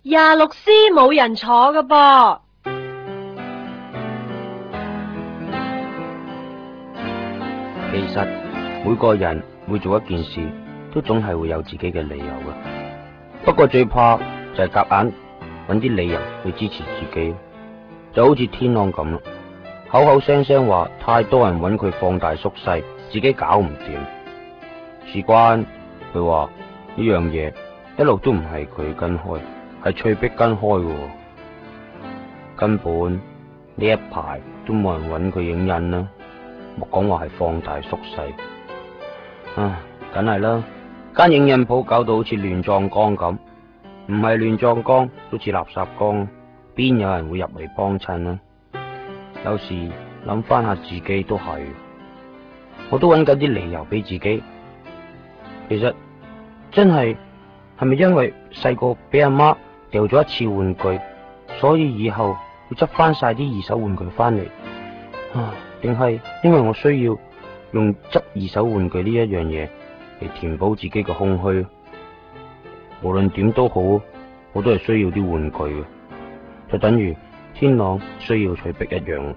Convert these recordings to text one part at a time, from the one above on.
廿六 C 冇人坐噶噃。 其實每個人會做一件事，都總係會有自己嘅理由嘅。不過最怕就係夾硬揾啲理由去支持自己，就好似天朗咁啦，口口聲聲話太多人揾佢放大縮細，自己搞唔掂。事關佢話呢樣嘢一路都唔係佢跟開，係翠碧跟開嘅，根本呢一排都冇人揾佢影印啦，莫講話係放大縮細。梗係啦，間影印鋪搞到好似亂葬崗咁，唔係亂葬崗都似垃圾崗，邊有人會入嚟幫襯啊？有時諗翻下自己都係，我都揾緊啲理由俾自己。其實真係咪因為細個俾阿媽掉咗一次玩具，所以以後要執翻晒啲二手玩具翻嚟？定係因為我需要用執二手玩具呢一樣嘢嚟填補自己嘅空虛？無論點都好，我都係需要啲玩具嘅，就等於天朗需要翠碧一樣。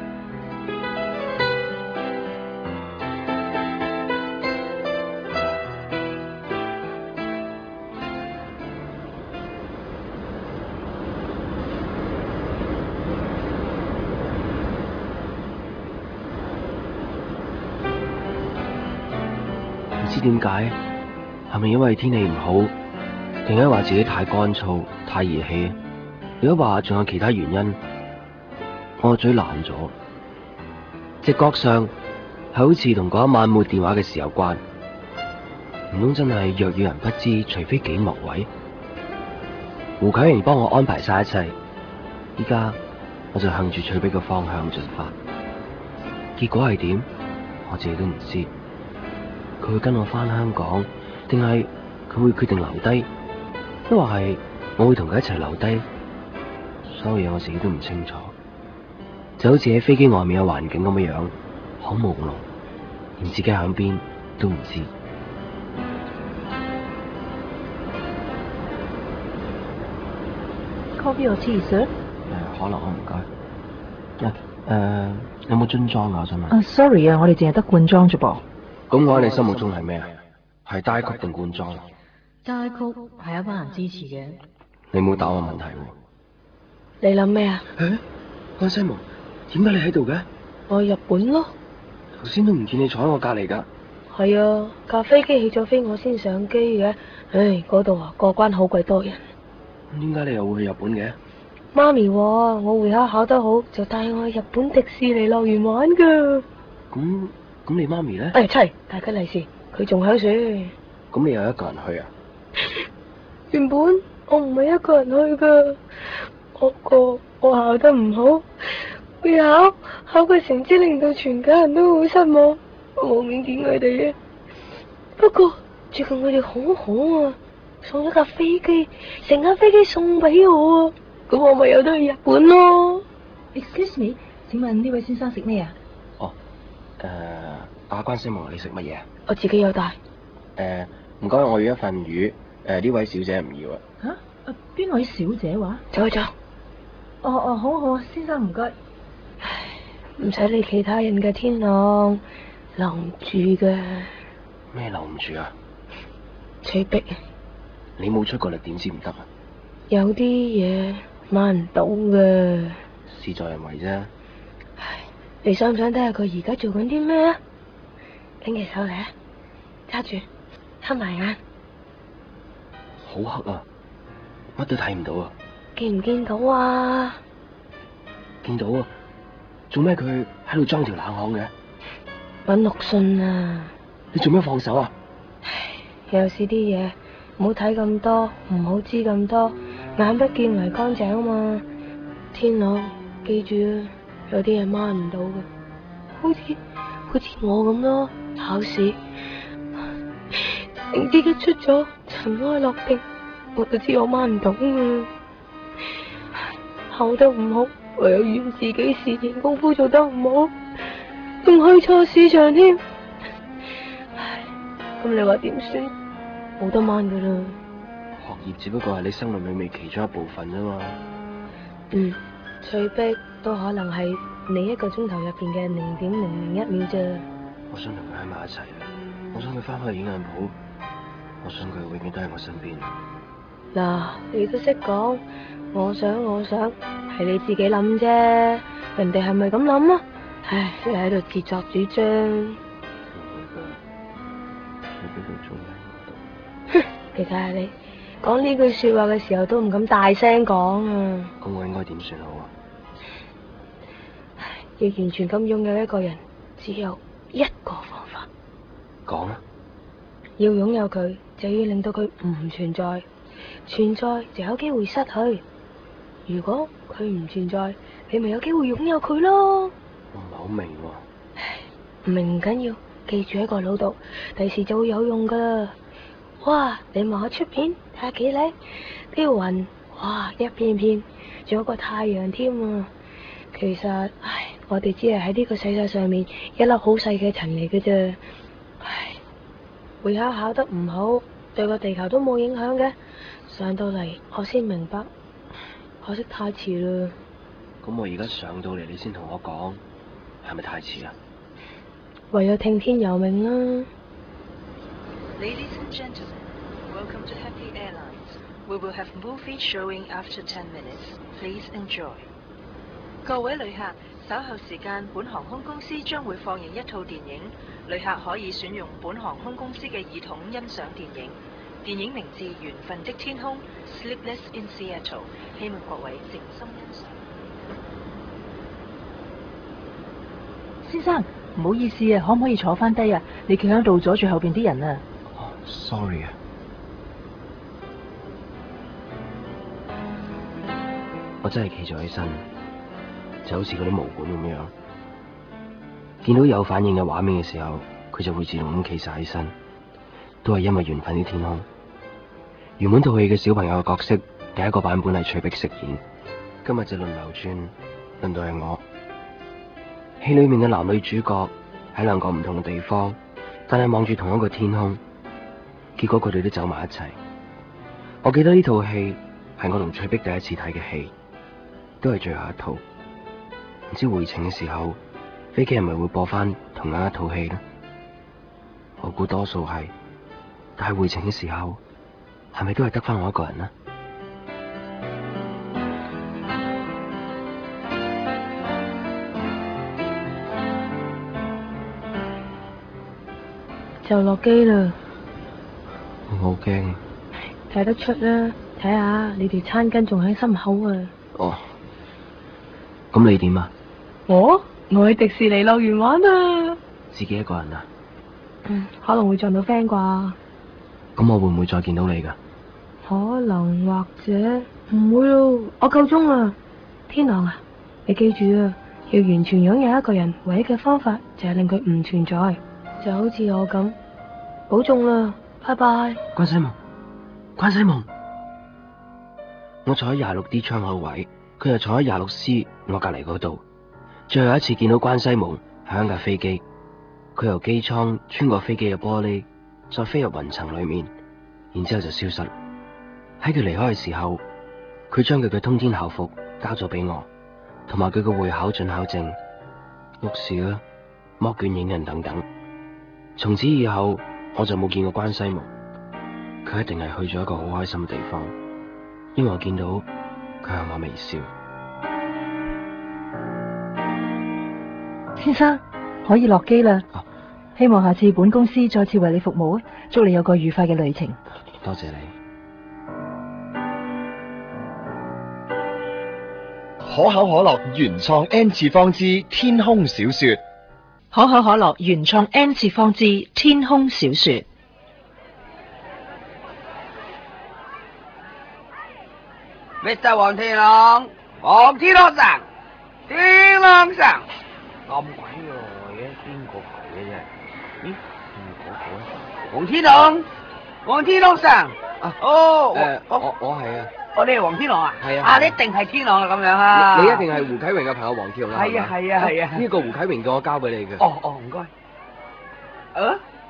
唔知點解，係咪因為天氣唔好，定係話自己太乾燥、太熱氣？如果話仲有其他原因，我個嘴爛咗，直覺上係好似同嗰一晚冇電話嘅事有關。唔通真係若有人不知，除非己莫為？胡啟榮幫我安排晒一切，依家我就向住翠碧嘅方向進發。結果係點，我自己都唔知。佢會跟我返香港，定係佢會決定留低？抑或係我會同佢一齊留低？所有嘢我自己都唔清楚，就好似喺飛機外面嘅環境咁樣樣，好朦朧，連自己響邊都唔知。 Coffee or tea, sir？ 可能我唔該。有冇樽裝啊？我想問。 Sorry 啊，我哋淨係得罐裝啫噃。 咁我喺你心目中係咩啊？係單曲定罐裝？ 齋曲係一班人支持嘅。 你冇答我問題喎。 你諗咩啊？ 安西蒙，點解你喺度嘅？ 我去日本咯。 頭先都唔見你坐喺我隔籬噶。係啊，架飛機起咗飛，我先上機嘅。唉，嗰度啊，過關好鬼多人。 咁點解你又會去日本嘅？ 媽咪話我會考得好，就帶我去日本迪士尼樂園玩噶。 咁你媽咪咧？ 大吉利是，佢仲喺處。 咁你又一個人去啊？ 原本我唔係一個人去噶，我考得唔好，會考嘅成績令到全家人都好失望，我冇面見佢哋啊。不過最近佢哋好好啊，送咗架飛機，成架飛機送俾我啊，咁我咪有得去日本咯。Excuse me， 請問呢位先生食咩啊？ 阿關西蒙，你食乜嘢啊？ 我自己有帶。 唔該，我要一份魚。呢位小姐唔要啊。 吓？邊位小姐話？走。好，先生唔該。唉，唔使理其他人嘅，天朗留唔住嘅。 咩留唔住啊？ 翠碧， 你冇出過力點知唔得啊？ 有啲嘢瞞唔到嘅。 事在人為啫。 唉，你想唔想睇下佢而家做緊啲咩啊？拎起手嚟啊，揸住，黑埋眼。 好黑啊，乜都睇唔到啊。 見唔見到啊？ 見到啊。做咩佢喺度裝條冷巷嘅？ 搵陸遜啊。 你做咩放手啊？ 唉，有時啲嘢唔好睇咁多，唔好知咁多，眼不見為乾淨啊嘛。天朗，記住啊，有啲嘢掹唔到嘅，好似我咁咯。考試成績一出咗，塵埃落定，我就知我掹唔到啊。考得唔好，唯有怨自己試驗功夫做得唔好，仲去錯市場添。唉，咁你話點算？冇得掹噶啦。 學業只不過係你生命裏面其中一部分啫嘛。 最逼都可能係你1個鐘頭入邊嘅0.001秒啫。 我想同佢喺埋一齊，我想佢翻返去影印鋪，我想佢永遠都喺我身邊。 嗱，你都識講，我想係你自己諗啫，人哋係咪咁諗啊？唉，你喺度自作主張。 唔會噶，你俾佢做喺我度。 哼，你睇下你講呢句說話嘅時候都唔敢大聲講啊！ 咁我應該點算好啊？ 要完全咁擁有一個人，只有一個方法。 講啊！ 要擁有佢，就要令到佢唔存在，存在就有機會失去。如果佢唔存在，你咪有機會擁有佢咯。 我唔係好明喎。 唔明唔緊要，記住喺個腦度，第時就會有用噶啦。哇！你望下出邊，睇下幾靚，啲雲，哇，一片片，仲有個太陽添啊！其實，唉，我哋只係喺呢個世界上面一粒好細嘅塵嚟嘅啫。唉，會考得唔好，對個地球都冇影響嘅。上到嚟，我先明白，可惜太遲啦。 咁我而家上到嚟，你先同我講，係咪太遲啊？ 唯有聽天由命啦。 Ladies and gentlemen, welcome to Happy Airlines. We will have movie showing after 10 minutes. Please enjoy. 各位旅客，稍後時間本航空公司將會放映一套電影，旅客可以選用本航空公司嘅耳筒欣賞電影。電影名字《緣分的天空》（Sleepless in Seattle），希望各位靜心欣賞。 先生，唔好意思啊，可唔可以坐翻低啊？你企喺度阻住後邊啲人啊 ！Sorry 啊，我真係企咗起身，就好似嗰啲毛管咁樣，見到有反應嘅畫面嘅時候，佢就會自動咁企晒起身，都係因為緣分啲天空。原本套戲嘅小朋友嘅角色，第一個版本係翠碧飾演，今日就輪流轉，輪到係我。戲裏面嘅男女主角喺兩個唔同嘅地方，但係望住同一個天空，結果佢哋都走埋一齊。我記得呢套戲係我同翠碧第一次睇嘅戲，都係最後一套。唔知回程嘅時候，飛機係咪會播翻同樣一套戲呢？我估多數係，但係回程嘅時候，係咪都係得翻我一個人呢？ 就落機啦。 我好驚。 睇得出啦，睇下你條餐巾仲喺心口啊。 哦，咁你點啊？ 我去迪士尼樂園玩啊。 自己一個人啊？ 可能會撞到 friend 啩。 咁我會唔會再見到你噶？ 可能或者唔會咯，我夠鐘啦。天狼啊，你記住啊，要完全擁有一個人，唯一嘅方法就係令佢唔存在，就好似我咁。保重啦，拜拜。 關西蒙，關西蒙，我坐喺26D 窗口位，佢又坐喺26C 我隔籬嗰度。最後一次見到關西蒙係喺架飛機，佢由機艙穿過飛機嘅玻璃，再飛入雲層裏面，然之後就消失。喺佢離開嘅時候，佢將佢嘅通天校服交咗俾我，同埋佢嘅會考准考證、錄視啦、摸卷影印等等。從此以後，我就冇見過關西蒙，佢一定係去咗一個好開心嘅地方，因為我見到佢向我微笑。 先生，可以落機啦。希望下次本公司再次為你服務啊！祝你有個愉快嘅旅程。 多謝你。 可口可樂原創 N 次方之天空小說。 可口可樂原創 N 次方之天空小說。 Mr. 黃天狼，黃天狼神，天狼神，咁鬼耐嘅，邊個嚟嘅啫？咦，嗰個黃天狼，黃天狼神。哦， 我係啊。 哦，你係黃天狼啊？ 係啊。 啊，你一定係天狼啊，咁樣啊？ 你一定係胡啟榮嘅朋友黃天狼啊？ 係啊。 呢個胡啟榮叫我交俾你嘅。 哦，唔該。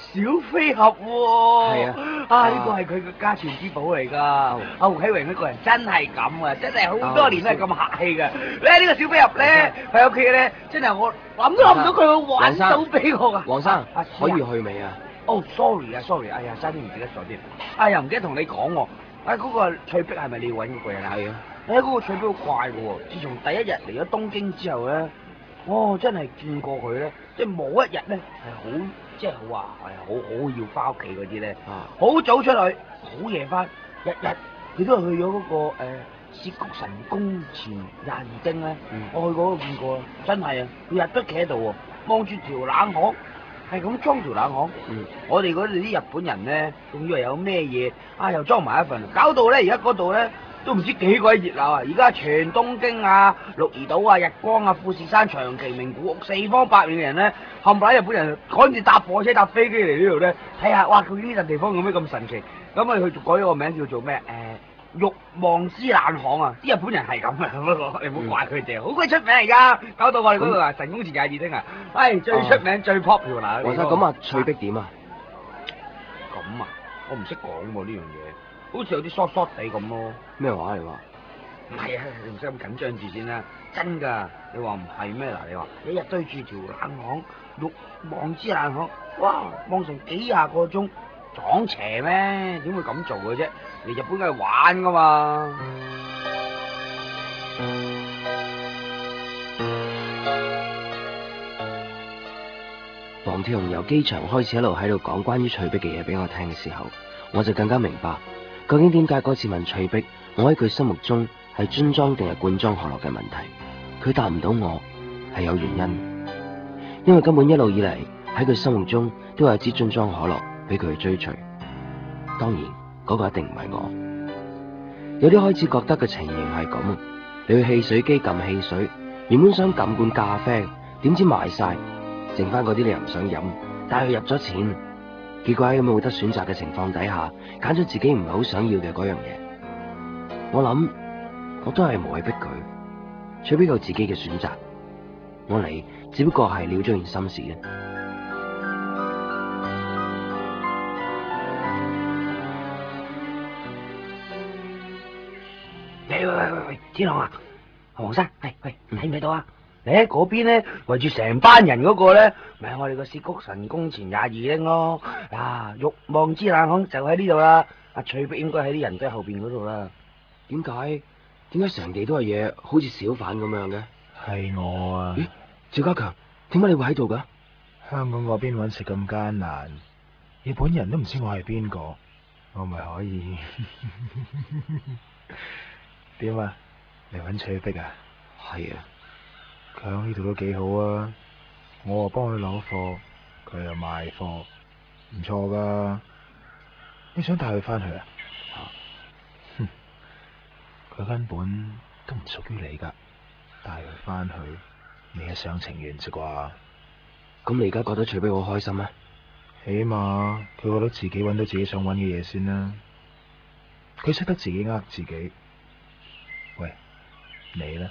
小飛俠喎。 係啊， 呢個係佢嘅家傳之寶嚟㗎。阿胡啟榮呢個人真係咁啊，真係好多年都係咁客氣㗎。咧呢個小飛俠咧喺屋企咧，真係我諗都諗唔到佢會玩到俾我㗎。 黃生，可以去未啊？ 哦，sorry 啊，sorry，哎呀，差啲唔記得咗添。哎呀，唔記得同你講喎。嗰個翠碧係咪你要揾嗰個人啊？係啊。嗰個翠碧好怪㗎喎，自從第一日嚟咗東京之後咧，我真係見過佢咧，即係冇一日咧係好，即係好話好要翻屋企嗰啲咧，好早出去，好夜翻，日日佢都係去咗嗰個涉谷神宮前22丁咧，我去嗰度見過，真係啊，佢日都企喺度喎，望住條冷巷。係咁裝條冷巷，我哋嗰度啲日本人咧，仲以為有咩嘢又裝埋一份，搞到咧而家嗰度咧都唔知幾鬼熱鬧啊！而家全東京啊、鹿兒島啊、日光啊、富士山、長崎、名古屋四方八面嘅人咧，冚唪唥日本人趕住搭火車搭飛機嚟呢度咧，睇下哇！究竟呢笪地方有咩咁神奇？咁佢改咗個名叫做咩？欲望之冷巷啊！啲日本人係咁啊，不過你唔好怪佢哋，好鬼出名而家，搞到我哋嗰度啊神宮前22丁啊，最出名最 popular。 黃生咁啊，翠碧點啊？ 咁啊，我唔識講喎呢樣嘢，好似有啲疏疏地咁咯。 咩話你話？ 唔係啊，你唔使咁緊張住先啦，真㗎。你話唔係咩嗱？你話一日對住條冷巷，欲望之冷巷，哇，望成幾廿個鐘。撞邪咩？點會咁做嘅啫？嚟日本梗係玩噶嘛！ 黃鐵雄由機場開始一路喺度講關於翠碧嘅嘢俾我聽嘅時候，我就更加明白究竟點解嗰次問翠碧，我喺佢心目中係樽裝定係罐裝可樂嘅問題，佢答唔到我係有原因，因為根本一路以嚟喺佢心目中都有支樽裝可樂俾佢去追隨，當然嗰個一定唔係我。有啲開始覺得嘅情形係咁，你去汽水機撳汽水，原本想撳罐咖啡，點知賣晒，剩翻嗰啲你又唔想飲，但係佢入咗錢，結果喺冇得選擇嘅情況底下，揀咗自己唔係好想要嘅嗰樣嘢。我諗我都係無謂逼佢，除非有自己嘅選擇，我嚟只不過係了咗件心事嘅。 喂，天朗啊，黃生，喂，睇唔睇到啊？你喺嗰邊咧，圍住成班人嗰個咧，咪係我哋個涉谷神宮前22丁咯。欲望之冷巷就喺呢度啦。阿翠碧應該喺啲人堆後邊嗰度啦。 點解成地都係嘢，好似小販咁樣嘅？ 係我啊！ 咦，趙家強，點解你會喺度噶？ 香港嗰邊搵食咁艱難，日本人都唔知我係邊個，我咪可以點啊？嚟搵翠碧啊？ 係啊， 佢喺呢度都幾好啊！我啊幫佢攞貨，佢又賣貨，唔錯噶。你想帶佢翻去啊？佢根本都唔屬於你噶，帶佢翻去，你一廂情願啫啩？ 咁你而家覺得翠碧好開心咩？ 起碼佢覺得自己搵到自己想搵嘅嘢先啦。佢識得自己呃自己。喂，你咧？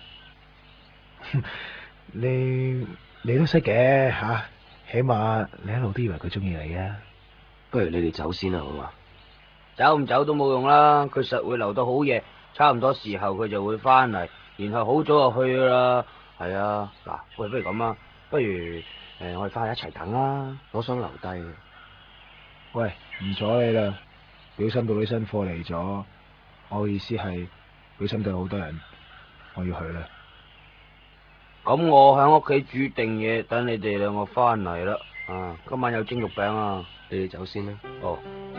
你都識嘅吓，起碼你一路都以為佢中意你啊。 不如你哋走先啦，好嘛？ 走唔走都冇用啦，佢實會留到好夜，差唔多時候佢就會翻嚟，然後好早就去啦。係啊，嗱，喂，不如咁啊，不如我哋翻去一齊等啦。 我想留低。 喂，唔阻你啦，表親到啲新貨嚟咗，我意思係表親對好多人，我要去啦。 咁我喺屋企煮定嘢，等你哋兩個翻嚟啦。啊，今晚有蒸肉餅啊， 你哋走先啦。 哦。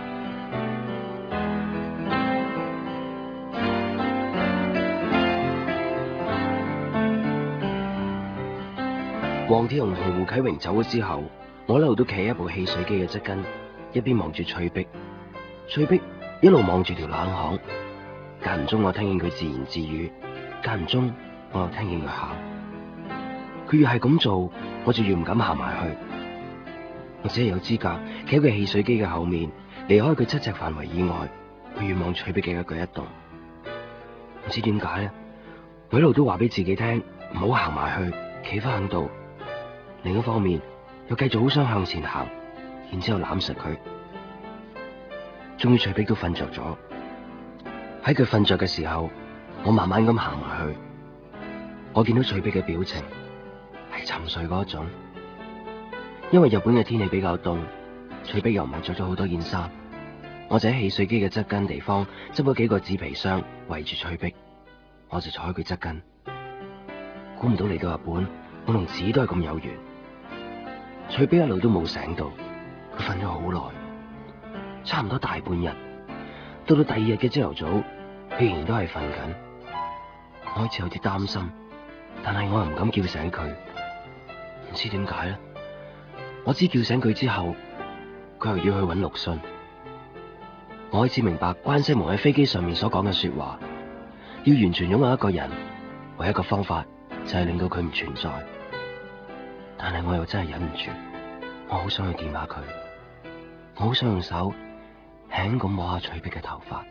黃鐵雄同胡啟榮走咗之後，我一路都企喺部汽水機嘅側跟，一邊望住翠碧。翠碧一路望住條冷巷，間唔中我聽見佢自言自語，間唔中我又聽見佢喊。佢越係咁做，我就越唔敢行埋去。我只係有資格企喺佢汽水機嘅後面，離開佢7尺範圍以外，去遠望翠碧嘅一舉一動。唔知點解咧，我一路都話俾自己聽，唔好行埋去，企翻喺度。另一方面，又繼續好想向前行， 然之後攬實佢。終於翠碧都瞓着咗。喺佢瞓着嘅時候，我慢慢咁行埋去。我見到翠碧嘅表情係沉睡嗰種，因為日本嘅天氣比較凍，翠碧又唔係着咗好多件衫。我就喺汽水機嘅側跟地方執咗幾個紙皮箱圍住翠碧，我就坐喺佢側跟。估唔到嚟到日本，我同紙都係咁有緣。翠碧一路都冇醒到，佢瞓咗好耐，差唔多大半日。到第二日嘅朝頭早，佢仍然都係瞓緊。我開始有啲擔心，但係我又唔敢叫醒佢，唔知點解咧。我知叫醒佢之後，佢又要去揾陸遜。我開始明白關西蒙喺飛機上面所講嘅說話，要完全擁有一個人，唯一個方法就係令到佢唔存在。但係我又真係忍唔住，我好想去掂下佢，我好想用手輕咁摸下翠碧嘅頭髮。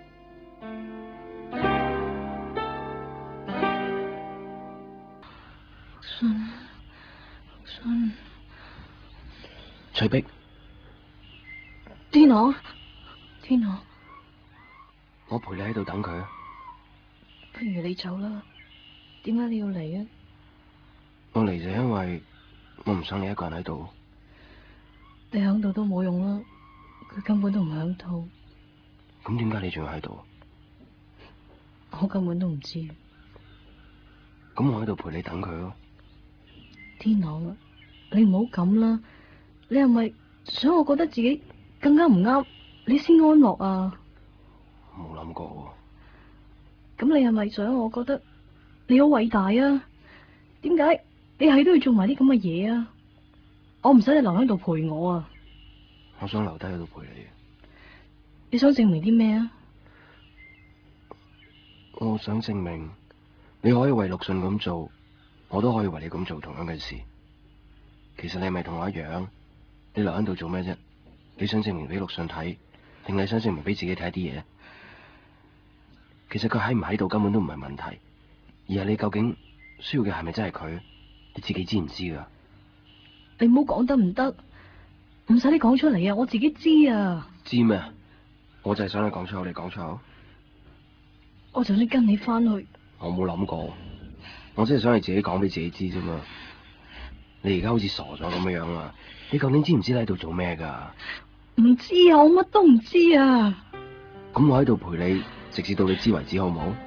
陸遜， 翠碧， 天朗，天朗， 我陪你喺度等佢啊。 不如你走啦。點解你要嚟啊？ 我嚟就因為我唔想你一個人喺度。 你響度都冇用啦，佢根本都唔響度。 咁點解你仲要喺度？ 我根本都唔知。 咁我喺度陪你等佢咯。 天朗啊，你唔好咁啦，你係咪想我覺得自己更加唔啱，你先安樂啊？ 冇諗過喎。 咁你係咪想我覺得你好偉大啊？點解你係都要做埋啲咁嘅嘢啊？我唔使你留喺度陪我啊！ 我想留低喺度陪你。 你想證明啲咩啊？ 我想證明你可以為陸遜咁做，我都可以為你咁做同樣嘅事。其實你係咪同我一樣？你留喺度做咩啫？你想證明俾陸遜睇，定係想證明俾自己睇啲嘢？其實佢喺唔喺度根本都唔係問題，而係你究竟需要嘅係咪真係佢？你自己知唔知噶？ 你唔好講得唔得，唔使你講出嚟啊！我自己知啊。 知咩？我就係想你講出口，你講出口。 我就算跟你翻去， 我冇諗過，我真係想你自己講俾自己知啫嘛。你而家好似傻咗咁樣啊！你究竟知唔知你喺度做咩噶？ 唔知啊，我乜都唔知啊。 咁我喺度陪你，直至到你知為止，好唔好？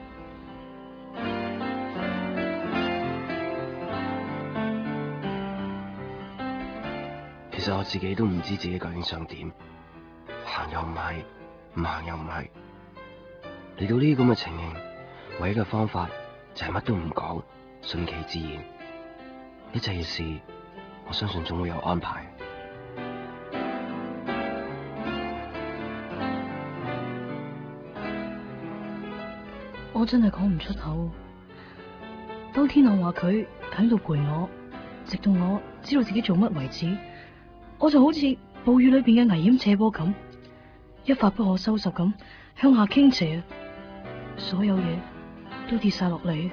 其實我自己都唔知自己究竟想點，行又唔係，唔行又唔係。嚟到呢啲咁嘅情形，唯一嘅方法就係乜都唔講，順其自然。一切嘅事，我相信總會有安排。 我真係講唔出口。當天朗話佢喺度陪我，直到我知道自己做乜為止，我就好似暴雨裏邊嘅危險斜坡咁，一發不可收拾咁向下傾斜，所有嘢都跌晒落嚟。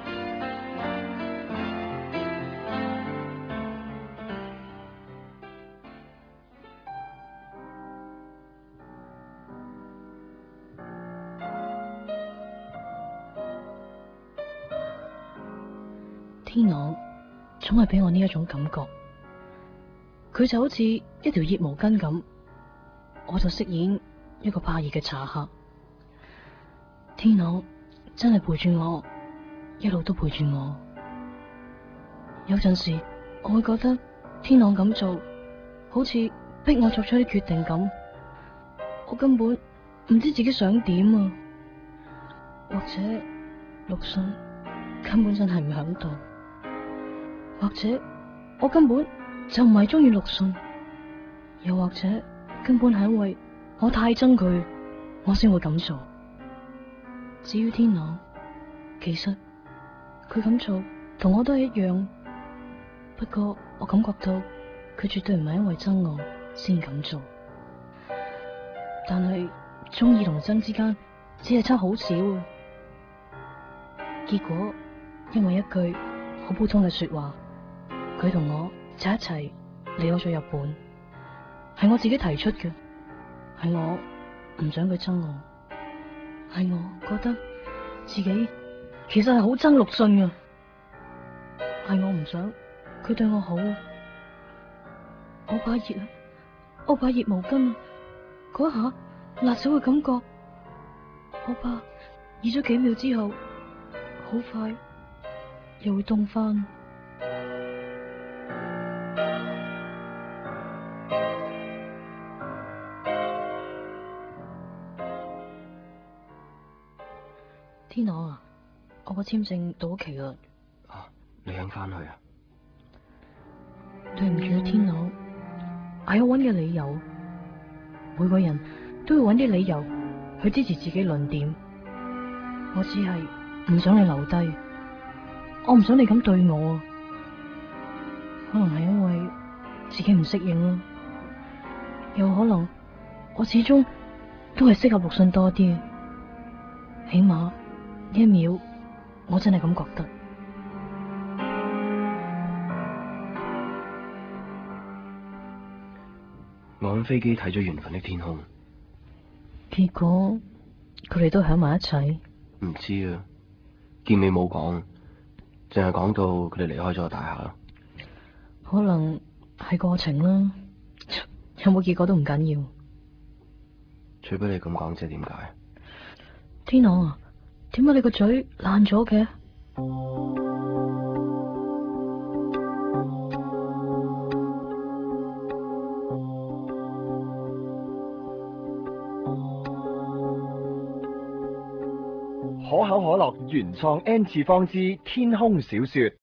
天朗總係俾我呢一種感覺，佢就好似一條熱毛巾咁，我就飾演一個怕熱嘅茶客。天朗真係陪住我，一路都陪住我。有陣時我會覺得天朗咁做，好似逼我作出啲決定咁，我根本唔知自己想點啊。或者陸遜根本真係唔響度。或者我根本就唔係中意陸遜，又或者根本係因為我太憎佢，我先會咁做。至於天朗，其實佢咁做同我都係一樣，不過我感覺到佢絕對唔係因為憎我先咁做。但係中意同憎之間只係差好少啊。結果因為一句好普通嘅說話，佢同我就一齊離開咗日本。 係我自己提出嘅，係我唔想佢憎我，係我覺得自己其實係好憎陸遜嘅，係我唔想佢對我好。我把熱毛巾嗰下辣手嘅感覺，我怕熱咗幾秒之後，好快又會凍翻。天朗啊，我個簽證到咗期啦。 啊，你肯翻去啊？ 對唔住啊，天朗，係我揾嘅理由。每個人都要揾啲理由去支持自己論點。我只係唔想你留低，我唔想你咁對我啊。可能係因為自己唔適應咯，又可能我始終都係適合陸遜多啲。起碼呢一秒，我真係咁覺得。 我喺飛機睇咗《緣分的天空》， 結果佢哋都喺埋一齊。 唔知啊，結尾冇講，淨係講到佢哋離開咗個大廈。 可能係過程啦，有冇結果都唔緊要。 除非你咁講，即係點解？ 天朗啊，點解你個嘴爛咗嘅？ 可口可樂原創 N 次方之天空小說